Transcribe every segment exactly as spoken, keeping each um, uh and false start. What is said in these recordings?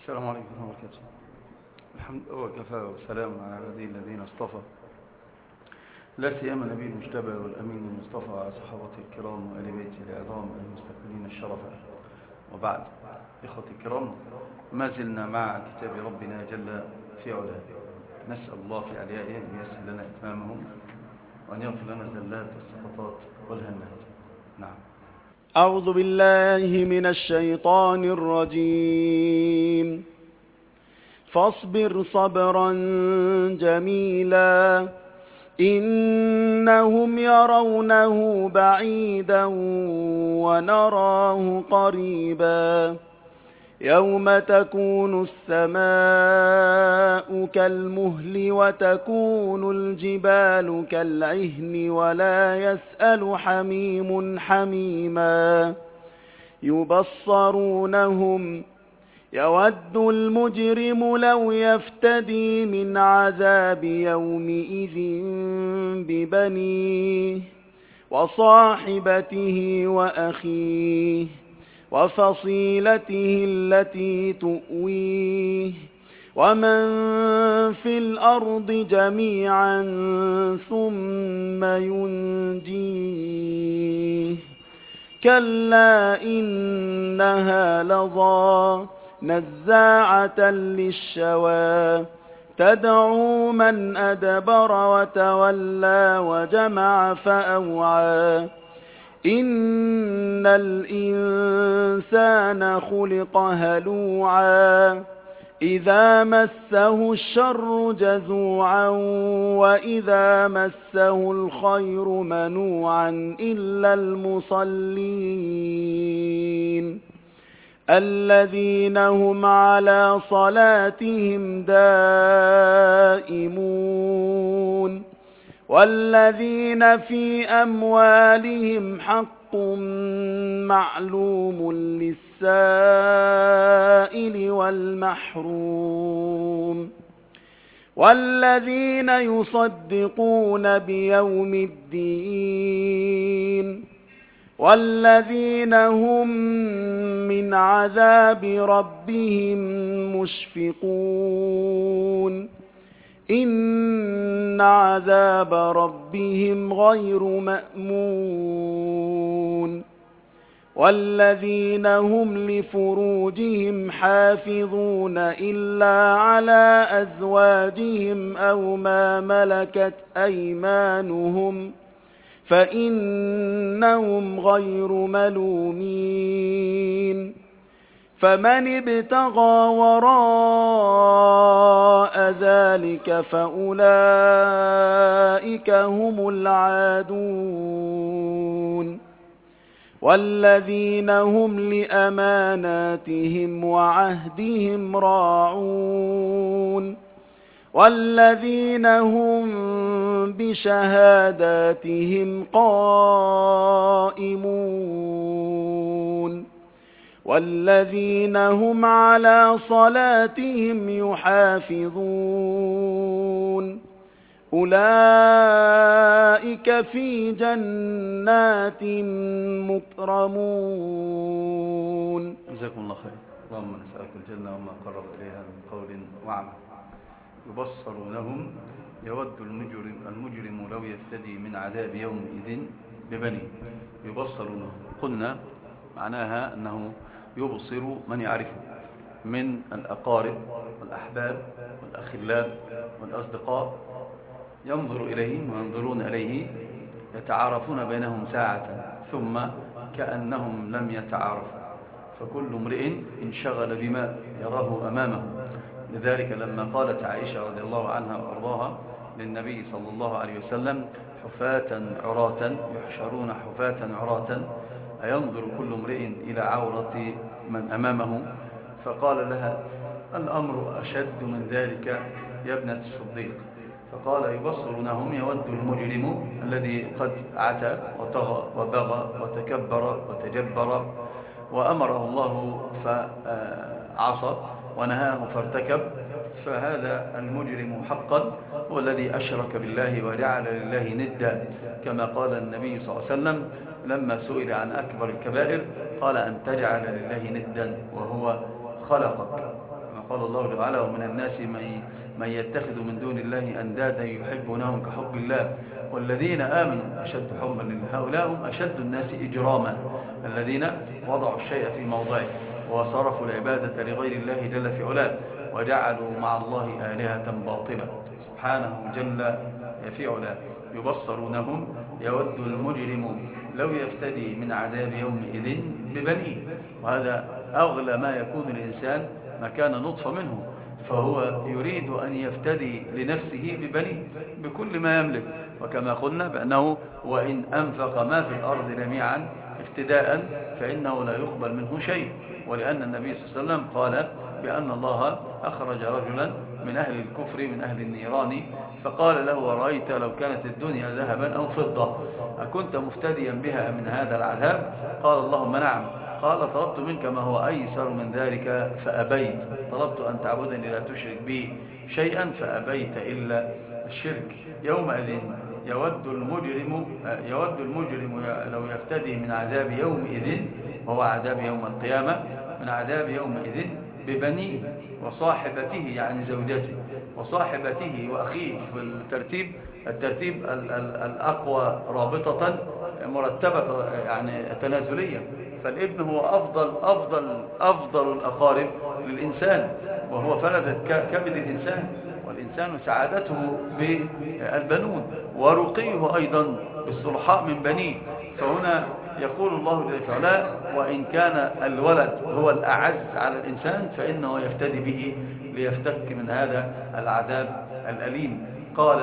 السلام عليكم ورحمة الله وبركاته. الحمد لله وكفى وسلام على عباده الذين اصطفى، لا سيما نبي المجتبى والأمين المصطفى على صحابته الكرام وآل بيته العظام المستكملين الشرف. وبعد، إخوتي الكرام، ما زلنا مع كتاب ربنا جل في علاه، نسأل الله في عليائه أن ييسر لنا إتمامه وأن يغفر لنا الزلات والسقطات والهنات. نعم. أعوذ بالله من الشيطان الرجيم. فاصبر صبرا جميلا إنهم يرونه بعيدا ونراه قريبا يوم تكون السماء كالمهل وتكون الجبال كالعهن ولا يسأل حميم حميما يبصرونهم يود المجرم لو يفتدي من عذاب يومئذ ببنيه وصاحبته وأخيه وفصيلته التي تؤويه ومن في الأرض جميعا ثم ينجيه كلا إنها لظى نزاعة للشوى تدعو من أدبر وتولى وجمع فأوعى إن الإنسان خلق هلوعا إذا مسه الشر جزوعا وإذا مسه الخير منوعا إلا المصلين الذين هم على صلاتهم دائمون والذين في أموالهم حق معلوم للسائل والمحروم والذين يصدقون بيوم الدين والذين هم من عذاب ربهم مشفقون إن عذاب ربهم غير مأمون والذين هم لفروجهم حافظون إلا على أزواجهم أو ما ملكت أيمانهم فإنهم غير ملومين فمن ابتغى وراء ذلك فأولئك هم العادون والذين هم لأماناتهم وعهدهم راعون والذين هم بشهاداتهم قائمون والذين هم على صلاتهم يحافظون أولئك في جنات مكرمون. جزاكم الله خير. اللهم نسألك الجنة وما قرب إليها من قول وعمل. يبصرونهم يود المجرم, المجرم لو يفتدي من عذاب يومئذ ببنيه. يبصرونهم قلنا معناها أنه يبصر من يعرفه من الأقارب والأحباب والأخلاب والأصدقاء، ينظر إليهم وينظرون إليه، يتعارفون بينهم ساعة ثم كأنهم لم يتعارفوا، فكل امرئ انشغل بما يراه أمامه. لذلك لما قالت عائشة رضي الله عنها وأرضاها للنبي صلى الله عليه وسلم حفاة عراة يحشرون حفاة عراة أينظر كل امرئ إلى عورة من أمامه؟ فقال لها الأمر أشد من ذلك يا ابنة الصديق. فقال يبصرونهم يود المجرم الذي قد عتى وطغى وبغى وتكبر وتجبر وأمره الله فعصى ونهاه فارتكب، فهذا المجرم حقا هو الذي أشرك بالله وجعل لله ندا، كما قال النبي صلى الله عليه وسلم لما سئل عن أكبر الكبائر قال أن تجعل لله ندا وهو خلقك، كما قال الله تعالى ومن الناس من يتخذ من دون الله أندادا يحبونهم كحب الله والذين آمنوا أشد حبا لله هؤلاء هم أشد الناس إجراما الذين وضعوا الشيء في موضعه وصرفوا العبادة لغير الله جل في علاه وجعلوا مع الله آلهة باطلة سبحانه جل في علاه يبصرونهم يود المجرم لو يفتدي من عذاب يومئذ ببنيه وهذا أغلى ما يكون الإنسان ما كان نطفة منه فهو يريد أن يفتدي لنفسه ببنيه بكل ما يملك وكما قلنا بأنه وإن أنفق ما في الأرض جميعا افتداء فإنه لا يقبل منه شيء ولأن النبي صلى الله عليه وسلم قال بأن الله أخرج رجلا من أهل الكفر من أهل النيران فقال له ورأيت لو كانت الدنيا ذهبا أو فضة أكنت مفتديا بها من هذا العذاب قال اللهم نعم قال طلبت منك ما هو أيسر من ذلك فأبيت طلبت أن تعبدني لا تشرك بي شيئا فأبيت إلا الشرك يومئذ يود المجرم يود المجرم لو يفتدي من عذاب يومئذ وهو عذاب يوم القيامة من عذاب يومئذ ببنيه وصاحبته يعني زوجته وصاحبته وأخيه في الترتيب الترتيب الأقوى رابطة مرتبة يعني تنازلية فالابن هو أفضل أفضل أفضل الأقارب للإنسان وهو فلذة كبد الإنسان والإنسان سعادته بالبنون ورقيه أيضا بالصلحاء من بنيه فهنا يقول الله جل وعلا وإن كان الولد هو الأعز على الإنسان فإنه يفتدي به ليفتك من هذا العذاب الأليم قال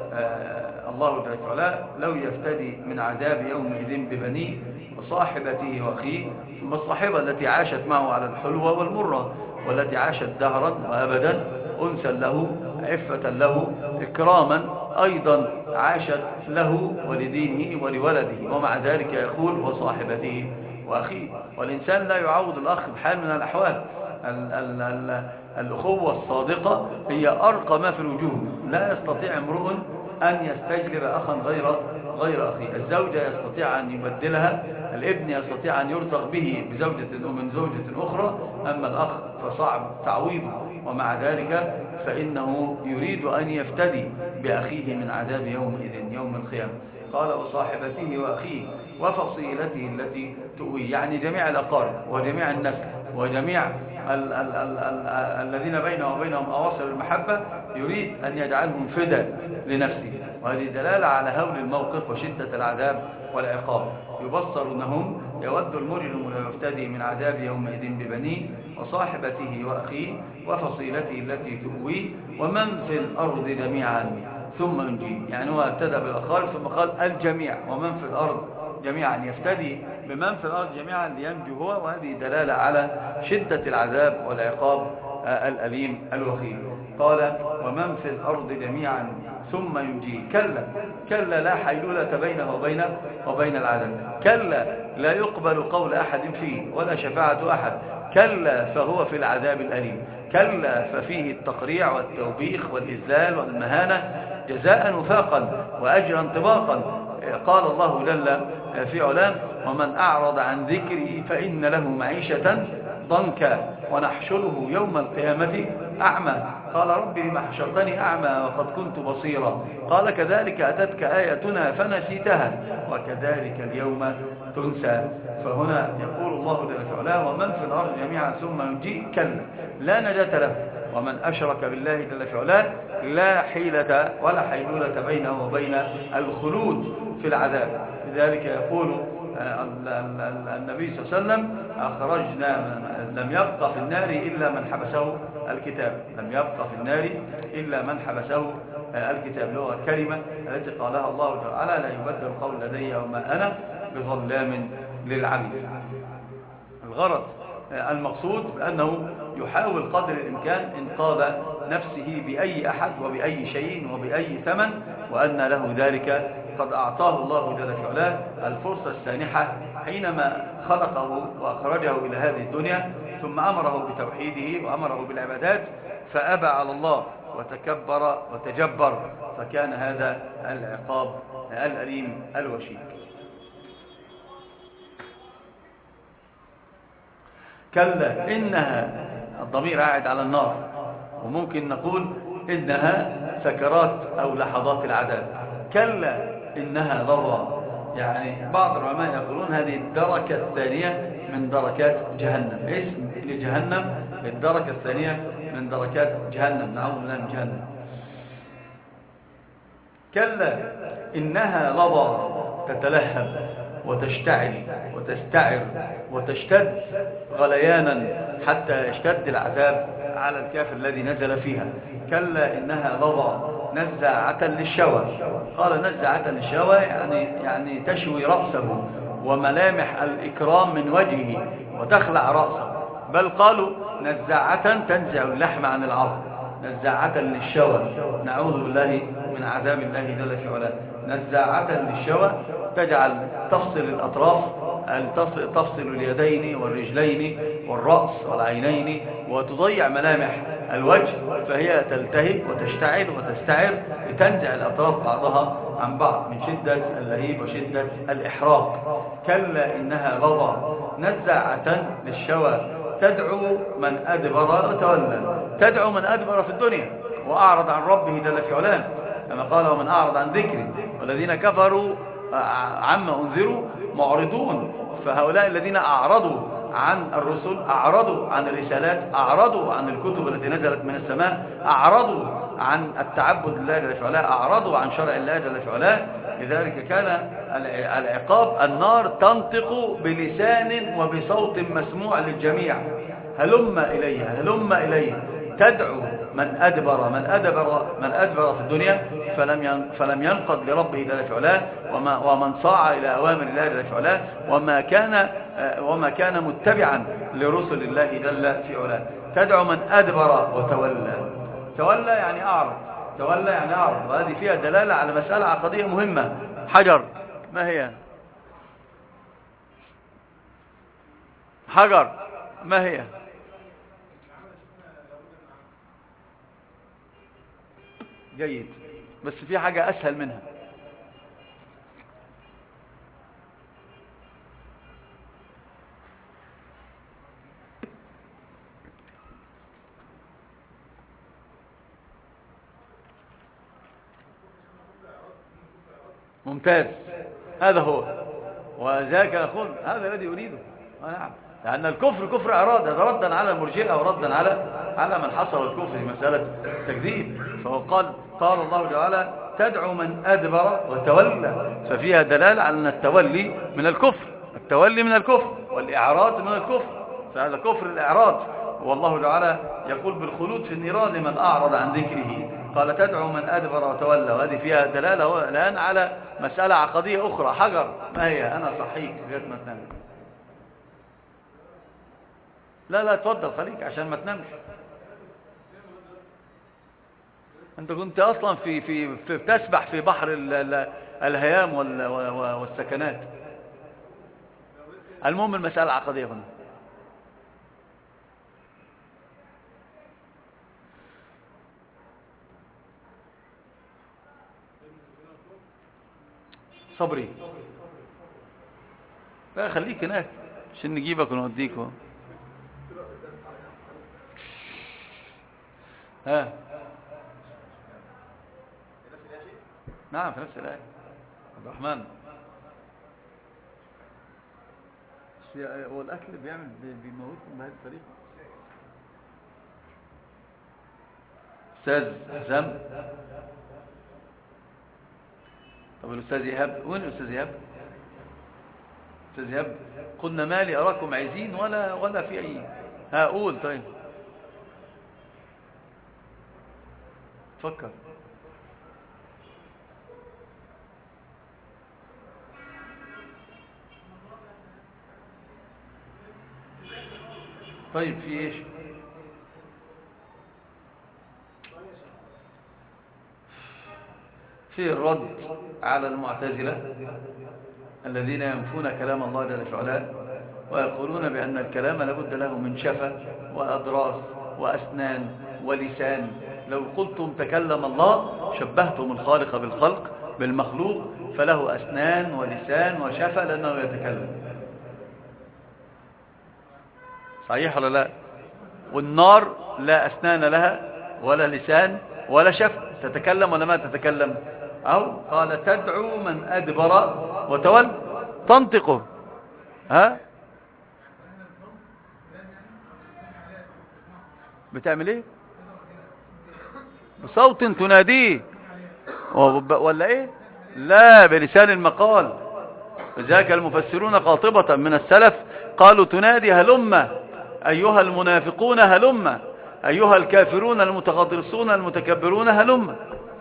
آه الله جل وعلا لو يفتدي من عذاب يومئذ ببنيه وصاحبته وأخيه ثم الصاحبة التي عاشت معه على الحلوة والمرة والتي عاشت دهرا وأبدا أنسا له عفة له إكراما أيضا عاشت له ولدينه ولولده ومع ذلك يقول وصاحبته وأخيه والإنسان لا يعوض الأخ بحال من الأحوال ال ال ال الأخوة الصادقة هي أرقى ما في الوجود لا يستطيع امرؤ أن يستجلب أخا غير غير أخيه الزوجة يستطيع أن يبدلها الابن يستطيع أن يرزق به بزوجة من زوجة أخرى أما الأخ فصعب تعويضه ومع ذلك فإنه يريد أن يفتدي بأخيه من عذاب يومئذ يوم القيامة قال وصاحبته وأخيه وفصيلته التي تؤوي يعني جميع الأقارب وجميع النسل وجميع ال ال ال ال الذين بينه وبينهم أواصر المحبة يريد أن يجعلهم فدى لنفسه وهذه دلالة على هول الموقف وشدة العذاب والعقاب يبصرونهم يود المجرم لو يفتدي من عذاب يومئذ ببنيه وصاحبته وأخيه وفصيلته التي تؤويه ومن في الأرض جميعا ثم ينجيه يعني هو ابتدى بالأقارب ثم قال الجميع ومن في الأرض جميعا يفتدي بمن في الأرض جميعا لينجو هو وهذه دلالة على شدة العذاب والعقاب الأليم الوخيم قال ومن في الأرض جميعا ثم ينجيه كلا كلا لا حيلولة بينه وبين وبين العذاب كلا لا يقبل قول أحد فيه ولا شفاعة أحد كلا فهو في العذاب الأليم كلا ففيه التقريع والتوبيخ والإذلال والمهانة جزاء وفاقا وأجرا طباقا قال الله جل في علام ومن أعرض عن ذكري فإن له معيشة ضنكا ونحشره يوم القيامة أعمى قال رب لما حشرتني أعمى وقد كنت بصيرا قال كذلك أتتك آياتنا فنسيتها وكذلك اليوم تنسى فهنا يقول الله جل وعلا ومن في الأرض جميعا ثم ينجيه كلا لا نجاة له ومن أشرك بالله جل وعلا لا حيلة ولا حيلولة بينه وبين الخلود في العذاب لذلك يقول النبي صلى الله عليه وسلم أخرجنا لم يبقى في النار إلا من حبسه الكتاب لم يبقى في النار إلا من حبسه الكتاب اللي هو الكلمة التي قالها الله تعالى لا يبدل القول لدي وما أنا بظلام للعبيد الغرض المقصود بأنه يحاول قدر الإمكان إنقاذ نفسه بأي أحد وبأي شيء وبأي ثمن وأن له ذلك قد أعطاه الله جل وعلا الفرصة السانحة حينما خلقه وأخرجه إلى هذه الدنيا ثم أمره بتوحيده وأمره بالعبادات فأبى على الله وتكبر وتجبر فكان هذا العقاب الأليم الوشيك كلا إنها الضمير قاعد على النار، وممكن نقول إنها سكرات أو لحظات العذاب. كلا إنها لظى، يعني بعض العلماء يقولون هذه الدركة الثانية من دركات جهنم، اسم لجهنم الدركة الثانية من دركات جهنم، نعوذ بالله من جهنم. كلا إنها لظى، تتلهب وتشتعل وتستعر وتشتد غليانا حتى يشتد العذاب على الكافر الذي نزل فيها. كلا إنها لظى نزاعة للشوى، قال نزاعة للشوى يعني يعني تشوي رأسه وملامح الإكرام من وجهه وتخلع رأسه، بل قالوا نزاعة تنزع اللحم عن العظم، نزاعة للشوى، نعوذ بالله من عذاب الله جل في علاه. نزاعة للشوى تجعل تفصل الأطراف، تفصل اليدين والرجلين والرأس والعينين وتضيع ملامح الوجه، فهي تلتهب وتشتعل وتستعر لتنزع الأطراف بعضها عن بعض من شدة اللهيب وشدة الإحراق. كلا إنها لظى نزاعة للشوى تدعو من أدبر وتولى، تدعو من أدبر في الدنيا وأعرض عن ربه جل في علاه، كما قال ومن أعرض عن ذكري والذين كفروا عما أنذروا معرضون. فهؤلاء الذين أعرضوا عن الرسل، أعرضوا عن الرسالات، أعرضوا عن الكتب التي نزلت من السماء، أعرضوا عن التعبد لله جل في علاه، أعرضوا عن شرع الله جل في علاه. لذلك كان العقاب النار تنطق بلسان وبصوت مسموع للجميع، هلم إليها هلم إليها، تدعو من أدبر من أدبر من أدبر في الدنيا فلم فلم ينقض لربه جل في علاه، ومن صاع إلى أوامر الله جل في علاه، وما كان وما كان متبعا لرسل الله جل في علاه. تدعو من أدبر وتولى، تولى يعني أعرض، تولى يعني أعرض، وهذه فيها دلالة على مسألة عقدية مهمة. حجر، ما هي؟ حجر ما هي؟ جيد، بس في حاجة أسهل منها. ممتاز، هذا هو، وذاك نقول هذا الذي يريده. نعم، لأن الكفر كفر إرادة، هذا ردا على المرجئة وردا على على من حصل الكفر في مسألة التكذيب. فهو قال قال الله تعالى تدعو من أدبر وتولى، ففيها دلالة على أن التولي من الكفر، التولي من الكفر والإعراض من الكفر، فهذا كفر الإعراض. والله تعالى يقول بالخلود في النيران لمن أعرض عن ذكره، قال تدعو من أدبر وتولى، وهذه فيها دلالة الآن على مسألة عقدية أخرى. حجر ما هي؟ أنا صحيك لغاية ما تنام. لا لا تفضل خليك عشان ما تنامش. انت كنت اصلا في في, في تسبح في بحر ال ال الهيام وال والسكنات. المهم المسألة عقدية هنا. صبري لا خليك هناك عشان نجيبك ونوديك. ها نعم في نفس الآية. عبد الرحمن هو الأكل بيعمل بيموتكم بهذه الطريقة. أستاذ حسام، طب الأستاذ إيهاب وين؟ الأستاذ إيهاب أستاذ إيهاب قلنا مالي أراكم عايزين ولا ولا في أي. ها قول طيب فكر. طيب في ايش؟ في الرد على المعتزلة الذين ينفون كلام الله جل وعلا ويقولون بأن الكلام لابد له من شفة وأضراس وأسنان ولسان. لو قلتم تكلم الله شبهتم الخالق بالخلق بالمخلوق، فله أسنان ولسان وشفة لأنه يتكلم. صحيح ولا لا؟ والنار لا أسنان لها ولا لسان ولا شفة، تتكلم ولا ما تتكلم؟ أو قال تدعو من أدبر وتولى، تنطقه. ها بتعمل ايه؟ بصوت تناديه ولا ايه؟ لا، بلسان المقال. ذاك المفسرون قاطبة من السلف قالوا تنادي هلم أيها المنافقون هلم، أيها الكافرون المتغطرسون المتكبرون هلم.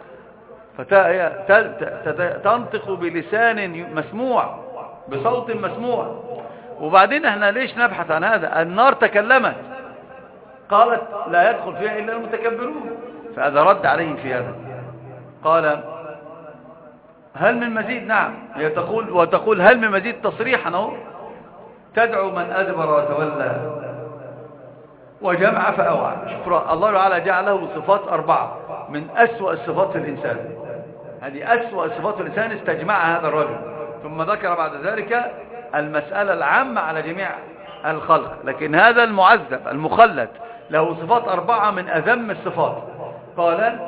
فتنطق بلسان مسموع بصوت مسموع. وبعدين احنا ليش نبحث عن هذا؟ النار تكلمت قالت لا يدخل فيها إلا المتكبرون، فهذا رد عليه في هذا. قال هل من مزيد؟ نعم. هي تقول وتقول هل من مزيد تصريحا اهو، تدعو من أدبر وتولى وجمع فأوعى. شوف الله تعالى جعله صفات أربعة من أسوأ الصفات في الإنسان. هذه أسوأ صفات في الإنسان استجمعها هذا الرجل، ثم ذكر بعد ذلك المسألة العامة على جميع الخلق. لكن هذا المعذب المخلد له صفات أربعة من أذم الصفات. قال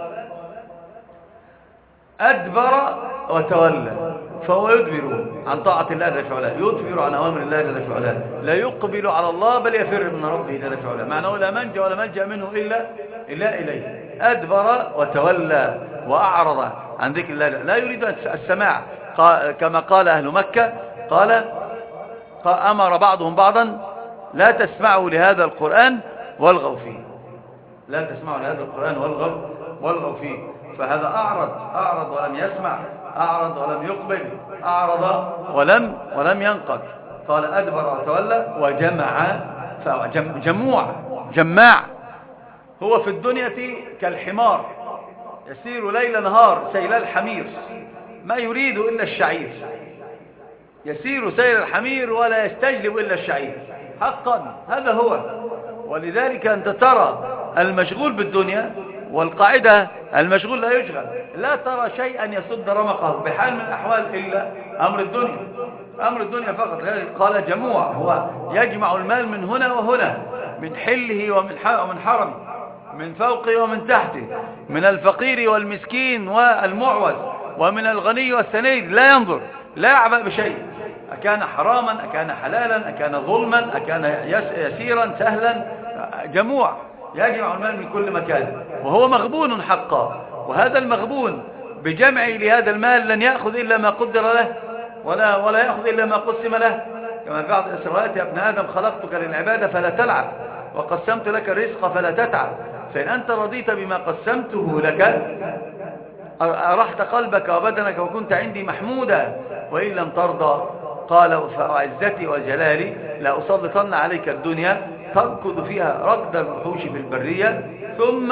أدبر وتولى، فهو يدبر عن طاعة الله جل وعلا، يدبر عن أوامر الله جل وعلا، لا يقبل على الله بل يفر من ربه جل وعلا، معناه لا منجا ولا ملجأ منه إلا إلا إليه. أدبر وتولى وأعرض عن ذكر الله، لا يريد السماع كما قال أهل مكة. قال أمر بعضهم بعضا لا تسمعوا لهذا القرآن والغوا فيه، لا تسمعوا لهذا القرآن والغوا والغوا فيه. فهذا أعرض أعرض ولم يسمع، أعرض ولم يقبل، أعرض ولم ولم ينقض. قال أدبر وتولى وجمع، جموع جماع. هو في الدنيا كالحمار يسير ليل نهار سيل الحمير، ما يريد إلا الشعير، يسير سير الحمير ولا يستجلب إلا الشعير حقا. هذا هو. ولذلك أنت ترى المشغول بالدنيا، والقاعدة المشغول لا يشغل، لا ترى شيئا يسد رمقه بحال من الأحوال إلا أمر الدنيا، أمر الدنيا فقط. قال جموع، هو يجمع المال من هنا وهنا، من حله ومن حرمه، من فوقه ومن تحته، من الفقير والمسكين والمعوز، ومن الغني والثني، لا ينظر، لا يعبأ بشيء، أكان حراما أكان حلالا أكان ظلما أكان يسيرا سهلا. جموع يجمع المال من كل مكان، وهو مغبون حقا. وهذا المغبون بجمعه لهذا المال لن يأخذ إلا ما قدر له، ولا ولا يأخذ إلا ما قسم له. كما في بعض الإسرائيلات يا ابن آدم خلقتك للعبادة فلا تلعب، وقسمت لك الرزق فلا تتعب، فإن أنت رضيت بما قسمته لك أرحت قلبك وبدنك وكنت عندي محمودا، وإن لم ترضى قال فعزتي وجلالي لا أسلطن عليك الدنيا تركض فيها ركض الوحوش في البرية، ثم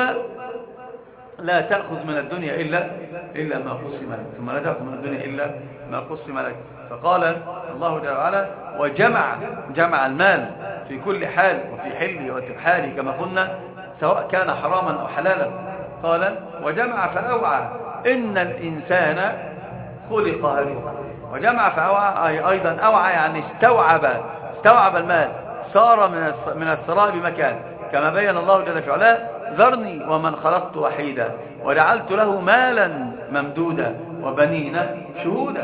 لا تأخذ من الدنيا إلا إلا ما قسم لك، ثم لا تأخذ من الدنيا إلا ما قسم لك. فقال الله جل وعلا وجمع جمع المال في كل حال وفي حله وتبحاله كما قلنا، سواء كان حراما أو حلالا. قال وجمع فأوعى إن الإنسان خلق هلوعا. وجمع فأوعى أيضا أوعى يعني استوعب استوعب المال، صار من الثراء بمكان، كما بين الله جل وعلا ذرني ومن خلقت وحيدا وجعلت له مالا ممدودا وبنين شهودا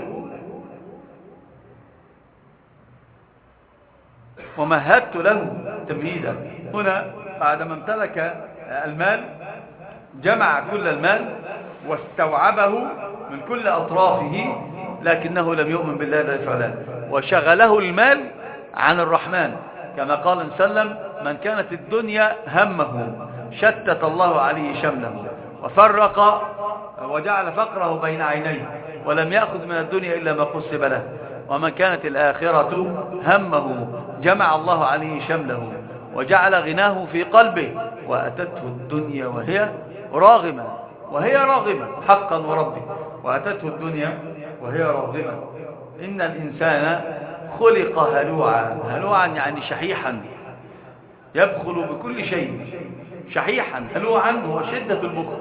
ومهدت له تمهيدا. هنا بعدما امتلك المال جمع كل المال واستوعبه من كل أطرافه، لكنه لم يؤمن بالله جل وعلا، وشغله المال عن الرحمن، كما قال صلى الله عليه وسلم من كانت الدنيا همه شتت الله عليه شمله وفرق وجعل فقره بين عينيه ولم يأخذ من الدنيا إلا ما قسم له، ومن كانت الآخرة همه جمع الله عليه شمله وجعل غناه في قلبه وأتته الدنيا وهي راغمة وهي راغمة حقا وربي، وأتته الدنيا وهي راغمة. إن الإنسان خلق هلوعا، هلوعا يعني شحيحا، يبخل بكل شيء، شحيحا. هلوعا هو شدة البخل.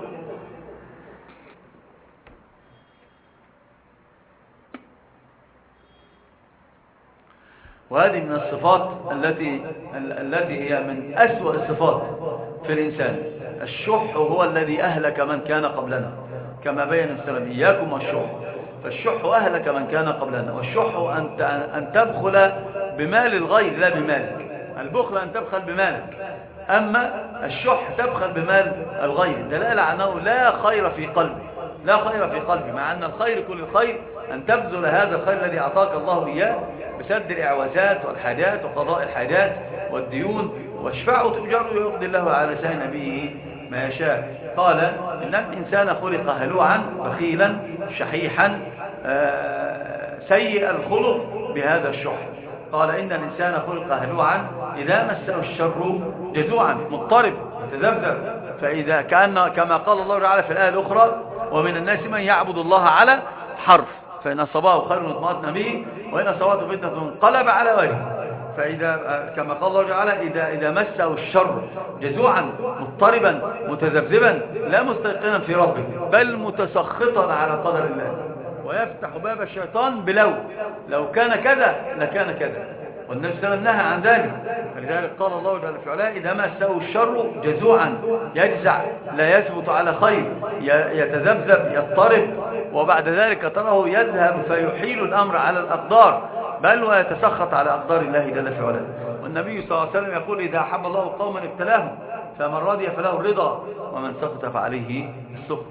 وهذه من الصفات التي التي هي من أسوأ الصفات في الإنسان. الشح هو الذي أهلك من كان قبلنا، كما بين السلام إياكم والشح. فالشح أهلك من كان قبلنا، والشح أن أن تبخل بمال الغير لا بمالك. البخل أن تبخل بمالك، أما الشح تبخل بمال الغير، دلالة على أنه لا خير في قلبي، لا خير في قلبي، مع أن الخير كل الخير أن تبذل هذا الخير الذي أعطاك الله إياه بسد الإعوازات والحاجات وقضاء الحاجات والديون، واشفعوا تؤجروا ويقضي الله على لسان نبيه ما يشاء. قال إن الإنسان خلق هلوعا بخيلا شحيحا سيء الخلق بهذا الشح. قال إن الإنسان خلق هلوعا إذا مسه الشر جزوعا مضطرب متذبذب. فإذا كان كما قال الله تعالى في الآية الأخرى ومن الناس من يعبد الله على حرف فإن أصابه خير اطمأن به وإن أصابته فتنة انقلب على وجهه. فإذا كما قال الله تعالى إذا, إذا مسه الشر جزوعا مضطربا متذبذبا لا مستيقنا في ربه بل متسخطا على قدر الله، ويفتح باب الشيطان بلو لو كان كذا لكان كذا. والنبي صلى الله عليه وسلم نهى عن ذلك، فلذلك قال الله جل في علاه إذا مسه الشر جزوعا يجزع لا يثبت على خير يتذبذب يضطرب، وبعد ذلك تراه يذهب فيحيل الأمر على الأقدار بل ويتسخط على أقدار الله جل في علاه. والنبي صلى الله عليه وسلم يقول إذا أحب الله قوما ابتلاهم فمن رضي فله الرضا ومن سخط فعليه السخط.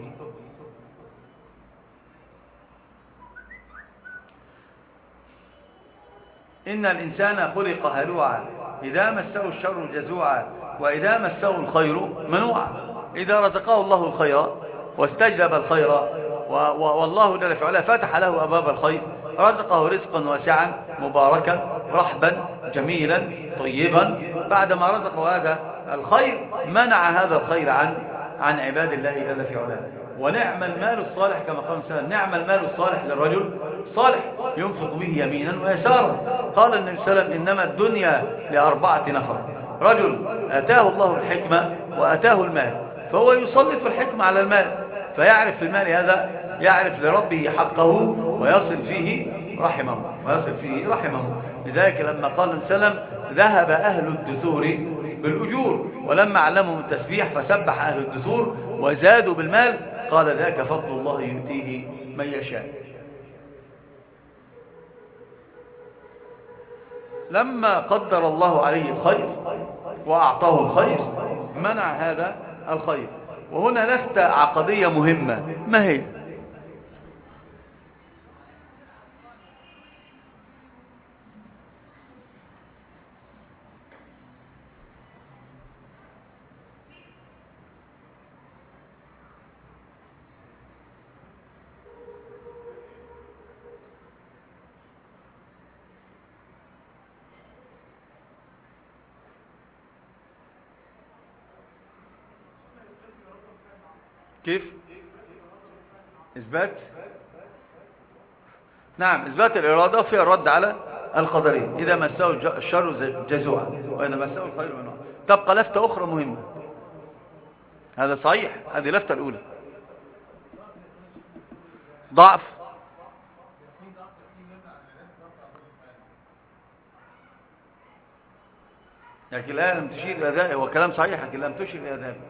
إن الإنسان خلق هلوعا إذا مسه الشر جزوعا وإذا مسه الخير منوعا. إذا رزقه الله الخير واستجلب الخير والله جل في علاه فتح له أبواب الخير رزقه رزقا واسعا مباركا رحبا جميلا طيبا، بعدما رزقه هذا الخير منع هذا الخير عن عن عباد الله جل في علاه. ونعم المال الصالح كما قال الإنسان نعم المال الصالح للرجل صالح ينفق به يمينا ويسارا. قال النبي صلى الله عليه وسلم إنما الدنيا لأربعة نفر: رجل آتاه الله الحكمة وآتاه المال فهو يسلط الحكمة على المال فيعرف في المال هذا يعرف لربه حقه ويصل فيه رحمه ويصل فيه رحمه. لذلك لما قال النبي صلى الله عليه وسلم ذهب أهل الدثور بالأجور ولما علمهم التسبيح فسبح أهل الدثور وزادوا بالمال قال ذاك فضل الله يؤتيه من يشاء. لما قدر الله عليه الخير وأعطاه الخير منع هذا الخير. وهنا لفتة عقدية مهمة، ما هي؟ كيف؟ إثبات؟ نعم، إثبات الإرادة فيها الرد على القدرين. إذا مسه الشر جزوعا وإذا مسه الخير منوعا. تبقى لفتة أخرى مهمة، هذا صحيح، هذه لفتة الأولى ضعف لكن الآية لم تشير إلى ذلك، هو كلام صحيح لكن لم تشير إلى ذلك.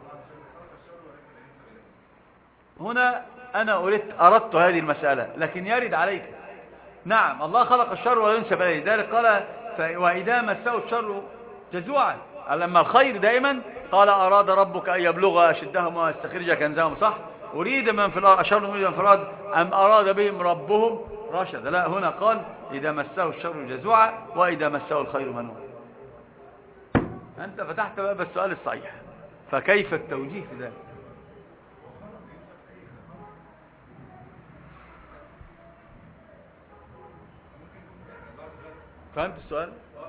هنا أنا أردت, أردت هذه المسألة لكن يرد عليك. نعم الله خلق الشر ولا ينسب إليه، ذلك قال وإذا مسه الشر جزوعا. لما الخير دائما قال أراد ربك أن يبلغ أشدهم ويستخرج كنزهم، صح؟ أريد من في الأرض أشر أريد من في الأرض أم أراد بهم ربهم رشدا. لا، هنا قال إذا مسه الشر جزوعا وإذا مسه الخير منوعا. أنت فتحت باب السؤال الصحيح، فكيف التوجيه في ذلك؟ فهمت السؤال؟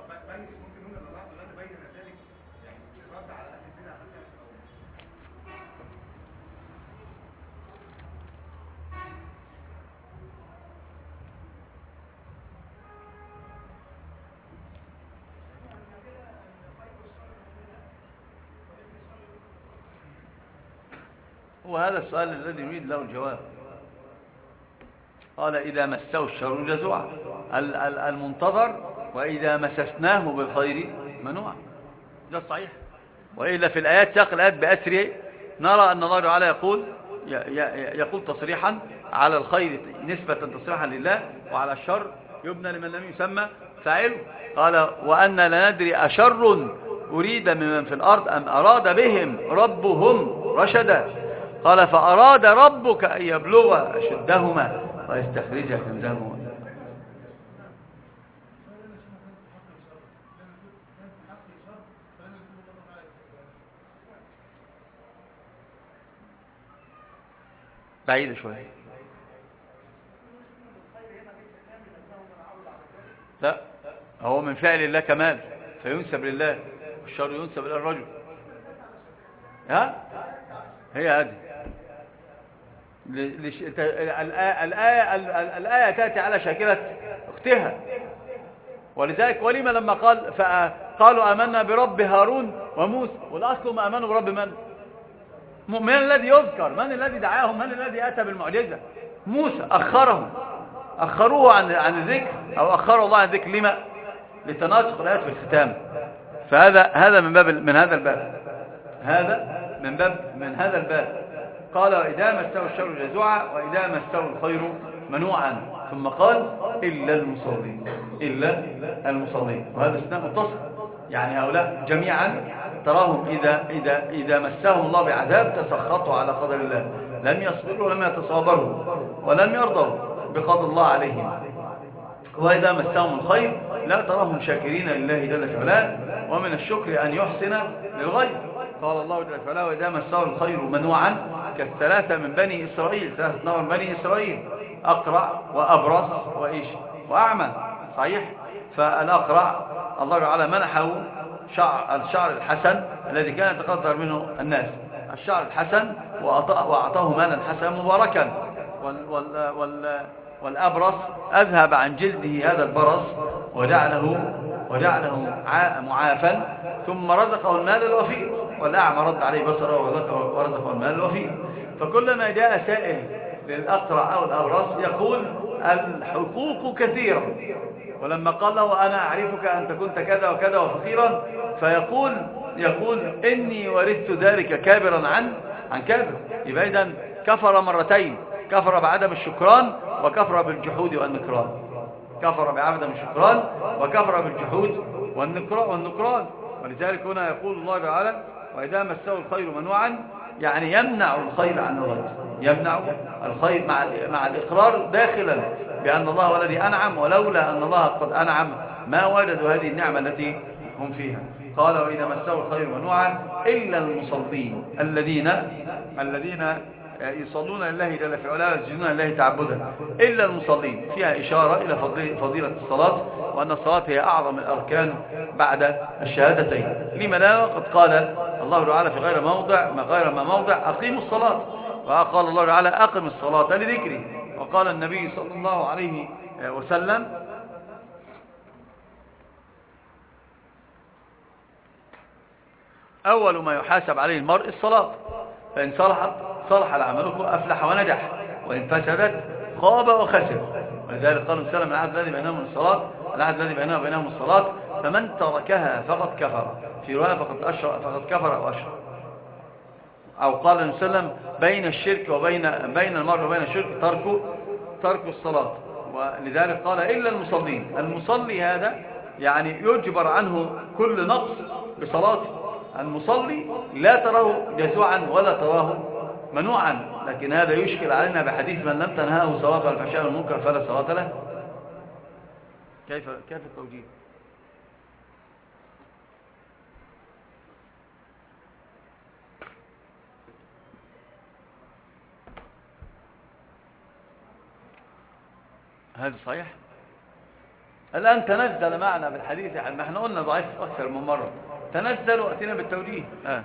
وهذا السؤال الذي يريد له الجواب. قال إذا مسه الشر جزوعا، المنتظر وإذا مسسناه بالخير منوعا. ده الصحيح. وإلا في الآيات ساق الآيات بأسره نرى أن الله تعالى يقول يقول تصريحا على الخير نسبة تصريحا لله، وعلى الشر يبنى لمن لم يسمى فاعله. قال وأن لا ندري أشر أريد ممن في الأرض أم أراد بهم ربهم رشدا. قال فأراد ربك أن يبلغ أشدهما ويستخرج كنزهما. بعيدة شوية. لا، هو من فعل الله كمال فينسب لله، والشر ينسب إلى الرجل. ها هي هذه الآية. الآية تأتي على شاكلة اختها، ولذلك ولما لما قال فقالوا آمنا برب هارون وموسى، والأصل ما آمنوا برب من؟ من الذي يذكر؟ من الذي دعاهم؟ من الذي أتى بالمعجزة؟ موسى. أخرهم أخروه عن عن الذكر، أو أخروا الله عن الذكر لما؟ لتناسق الآيات في الختام. فهذا هذا من باب من هذا الباب هذا من باب من هذا الباب. قال وإذا مسه الشر جزوعا وإذا مسه الخير منوعا، ثم قال إلا المصلين إلا المصلين. وهذا استثناء متصل، يعني هؤلاء جميعا تراهم إذا إذا إذا مسهم الله بعذاب تسخطوا على قدر الله، لم يصبروا ولم يتصابروا ولم يرضوا بقضاء الله عليهم. وإذا مسهم الخير لا تراهم شاكرين لله جل في علاه، ومن الشكر أن يحسن للغير. قال الله جل في علاه وإذا مسه الخير منوعا كالثلاثة من بني إسرائيل، ثلاثة نفر من بني إسرائيل، أقرع وأبرص وإيش وأعمى. صحيح. فالأقرع الله تعالى منحه شعر الشعر الحسن الذي كان يتقدر منه الناس، الشعر الحسن، وأعطاه مالا حسنا مباركا. وال وال وال والأبرص أذهب عن جلده هذا البرص وجعله وجعله معافا، ثم رزقه المال الوفير. والأعمى رد عليه بصره ورزقه المال الوفير. فكلما جاء سائل للأقرع أو الأبرص يقول الحقوق كثيرة، ولما قال له أنا أعرفك أنت كنت كذا وكذا وفقيرا، فيقول يقول إني ورثت ذلك كابرا عن عن كابر. يبقى إذن كفر مرتين، كفر بعدم الشكران وكفر بالجحود والنكران. كفر بعدم الشكران وكفر بالجحود والنكران. ولذلك هنا يقول الله تعالى وإذا مسه الخير منوعا، يعني يمنع الخير عن الغير، يمنع الخير مع مع الإقرار داخلا بأن الله هو الذي أنعم، ولولا أن الله قد أنعم ما وجدوا هذه النعمة التي هم فيها. قال وإذا مسه الخير منوعا إلا المصلين الذين الذين يصلون لله جل في علاه ويسجدون لله تعبدا. إلا المصلين فيها إشارة إلى فضيلة الصلاة، وأن الصلاة هي أعظم الأركان بعد الشهادتين. لما لا؟ قد قال الله تعالى في غير موضع ما غير ما موضع أقيموا الصلاة، وقال الله تعالى أقم الصلاة لذكري. وقال النبي صلى الله عليه وسلم أول ما يحاسب عليه المرء الصلاة، فإن صلحت صلح العمل أفلح ونجح، وإن فسدت خاب وخسر. ولذلك قال النبي صلى الله عليه وسلم العهد الذي بينهم الصلاة العهد الذي بينهم وبينهم الصلاة فمن تركها فقد كفر، في رواية فقد أشرك فقد كفر أو أشرك. أو قال النبي صلى الله عليه وسلم بين الشرك وبين بين المرء وبين الشرك ترك ترك الصلاة. ولذلك قال إلا المصلين. المصلي هذا يعني يجبر عنه كل نقص بصلاته. المصلي لا تراه جزوعا ولا تراه منوعا، لكن هذا يشكل علينا بحديث من لم تنهاه صلاة الفحشاء والمنكر فلا صلاة له. كيف كيف التوجيه؟ هذا صحيح. الآن تنزل معنا بالحديث، يعني ما احنا قلنا ضعيف أكثر من مرة، تنزل وأتينا بالتوجيه. آه.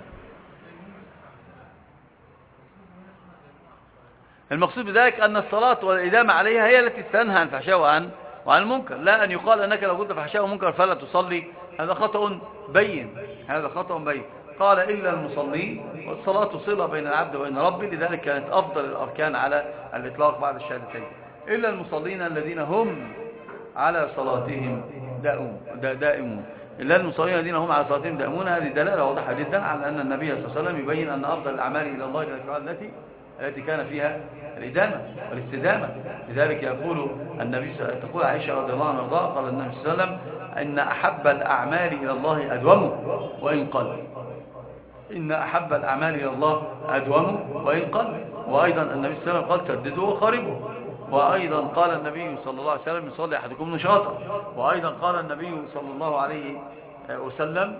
المقصود بذلك أن الصلاة والإدامة عليها هي التي تنهى عن الفحشاء وعن وعن المنكر، لا أن يقال أنك لو كنت فحشاء ومنكر فلا تصلي، هذا خطأ بين هذا خطأ بين. قال إلا المصلين، والصلاة صلة بين العبد وبين ربه، لذلك كانت أفضل الأركان على الإطلاق بعد الشهادتين. إلا المصلين الذين هم على صلاتهم دائمون إلا المصلين الذين هم على صلاتهم دائمون. هذه دلالة واضحة جدا على أن النبي صلى الله عليه وسلم يبين أن أفضل الأعمال إلى الله التي التي كان فيها الإدامة والاستدامة. لذلك يقول النبي تقول عائشة رضي الله عنها وارضاها قال النبي صلى الله عليه وسلم إن أحب الأعمال إلى الله أدومه وإن قل. إن أحب الأعمال إلى الله أدومه وإن قل. وأيضا النبي صلى الله عليه وسلم قال سددوا وخاربوا. وأيضا قال النبي صلى الله عليه وسلم يصلي أحدكم نشاطا. وأيضا قال النبي صلى الله عليه وسلم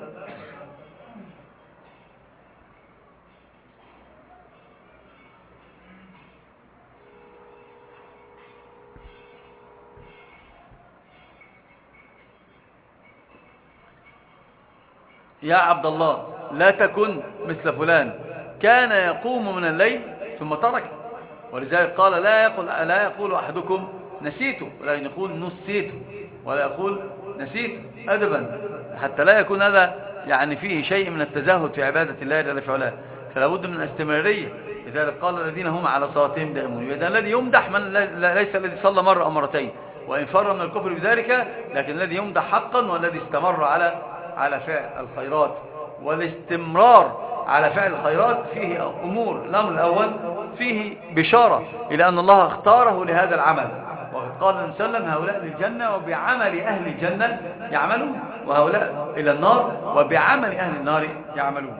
يا عبد الله لا تكن مثل فلان كان يقوم من الليل ثم ترك. ولذلك قال لا يقول, لا يقول أحدكم نسيت، ولكن يقول نسيت، ولا يقول نسيت أدبا، حتى لا يكون هذا يعني فيه شيء من التزاهد في عبادة الله جل في علاه. فلا بد من الاستمرارية. لذلك قال الذين هم على صلاتهم دائمون. إذا الذي يمدح من ليس الذي صلى مرة أو مرتين وإن فر من الكفر بذلك، لكن الذي يمدح حقا والذي استمر على على فعل الخيرات. والاستمرار على فعل الخيرات فيه أمور. الأمر الأول فيه بشارة إلى أن الله اختاره لهذا العمل، وقد قال النبي صلى الله عليه وسلم هؤلاء للجنة وبعمل أهل الجنة يعملون، وهؤلاء إلى النار وبعمل أهل النار يعملون.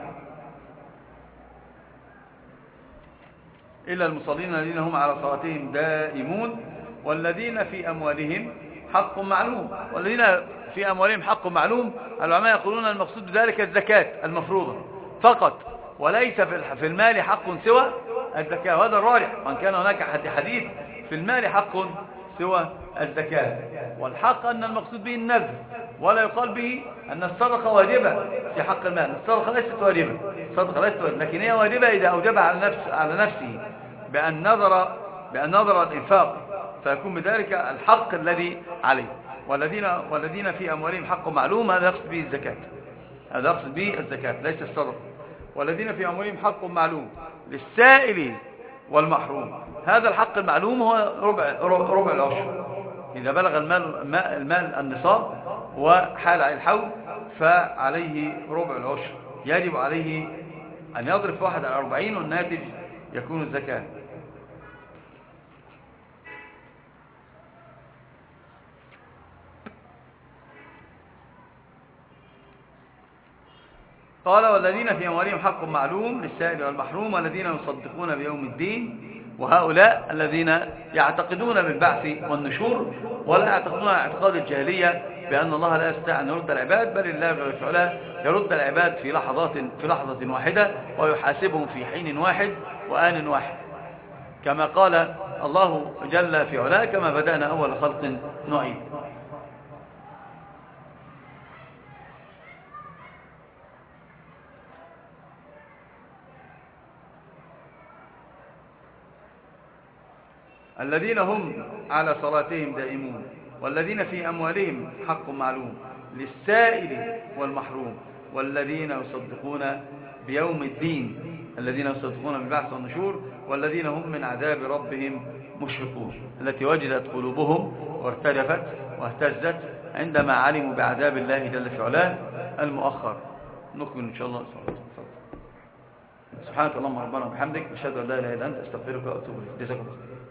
إلا المصلين الذين هم على صلاتهم دائمون والذين في أموالهم حق معلوم. والذين في أموالهم حق معلوم العلماء يقولون المقصود بذلك الزكاة المفروضة فقط، وليس في المال حق سوى الزكاة. وهذا الراجح، وان كان هناك حديث في المال حق سوى الزكاة. والحق أن المقصود به النذر، ولا يقال به أن الصدقة واجبة في حق المال. الصدقة ليست واجبة، الصدقة ليست واجبة، لكن هي واجبة إذا أوجبها على نفس على نفسه بأن نظر بأن نظر الإنفاق، فيكون بذلك الحق الذي عليه. والذين والذين في أموالهم حق معلوم، هذا يقصد به الزكاة، هذا يقصد به الزكاة ليس الصدقة. والذين في أموالهم حق معلوم للسائل والمحروم. هذا الحق المعلوم هو ربع ربع العشر. إذا بلغ المال المال النصاب وحال على الحول فعليه ربع العشر، يجب عليه أن يضرب في واحد على أربعين والناتج يكون الزكاة. قال والذين في أموالهم حق معلوم للسائل والمحروم والذين يصدقون بيوم الدين. وهؤلاء الذين يعتقدون بالبعث والنشور ولا يعتقدون اعتقاد الجاهلية بأن الله لا يستطيع أن يرد العباد، بل الله جل في علاه يرد العباد في لحظات في لحظة واحدة ويحاسبهم في حين واحد وآن واحد، كما قال الله جل في علاه كما بدأنا أول خلق نعيد. الذين هم على صلاتهم دائمون والذين في أموالهم حق معلوم للسائل والمحروم والذين يصدقون بيوم الدين، الذين يصدقون بالبعث والنشور والذين هم من عذاب ربهم مشفقون، التي وجدت قلوبهم وارتجفت واهتزت عندما علموا بعذاب الله جل في علاه المؤخر. نكمل إن شاء الله. سبحانك اللهم ربنا وبحمدك، أشهد أن لا إله إلا أنت، أستغفرك وأتوب إليك. جزاكم الله خير.